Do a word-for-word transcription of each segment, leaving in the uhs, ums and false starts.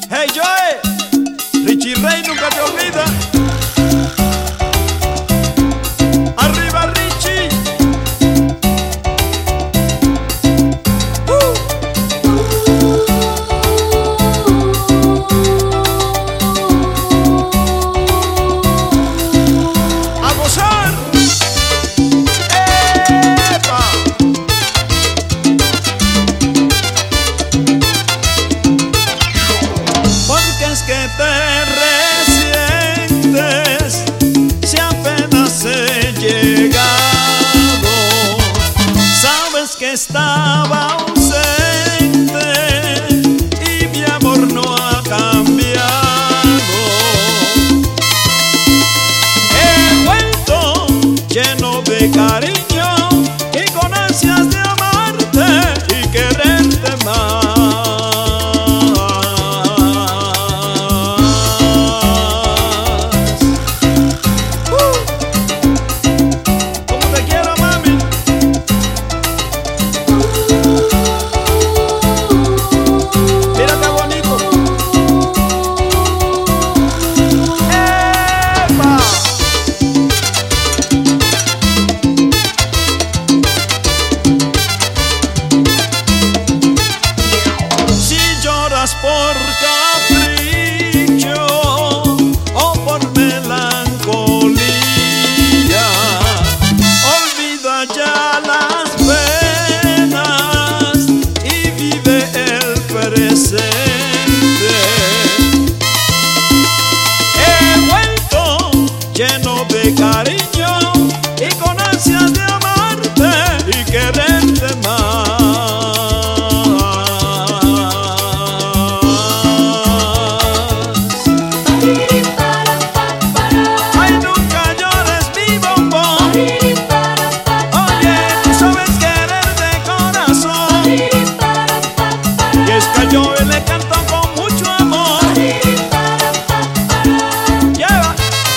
Hey Joe, Richie Ray nunca te olvida. Arriba Richie. Uh. A gozar. Epa. Porque es que te resientes si apenas he llegado. Sabes que estaba ausente y mi amor no ha cambiado. He vuelto lleno de cariño y con ansias de amarte y quererte más. Por capricho o por melancolía, olvida ya las penas y vive el presente. He vuelto lleno de cariño y con ansias de amarte y quererte más. Yo le canto con mucho amor. Lleva.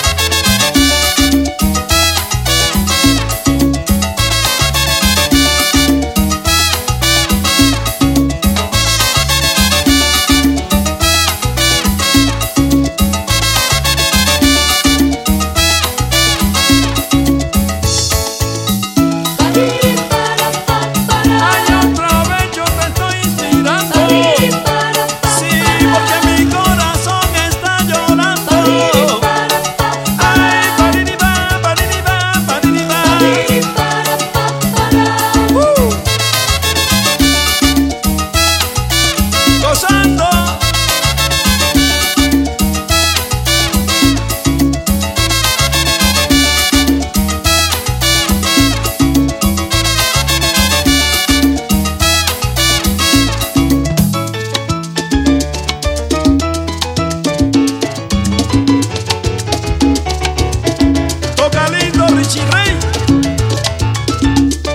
Richie Ray.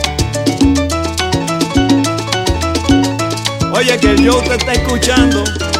Oye, que el Joe te está escuchando.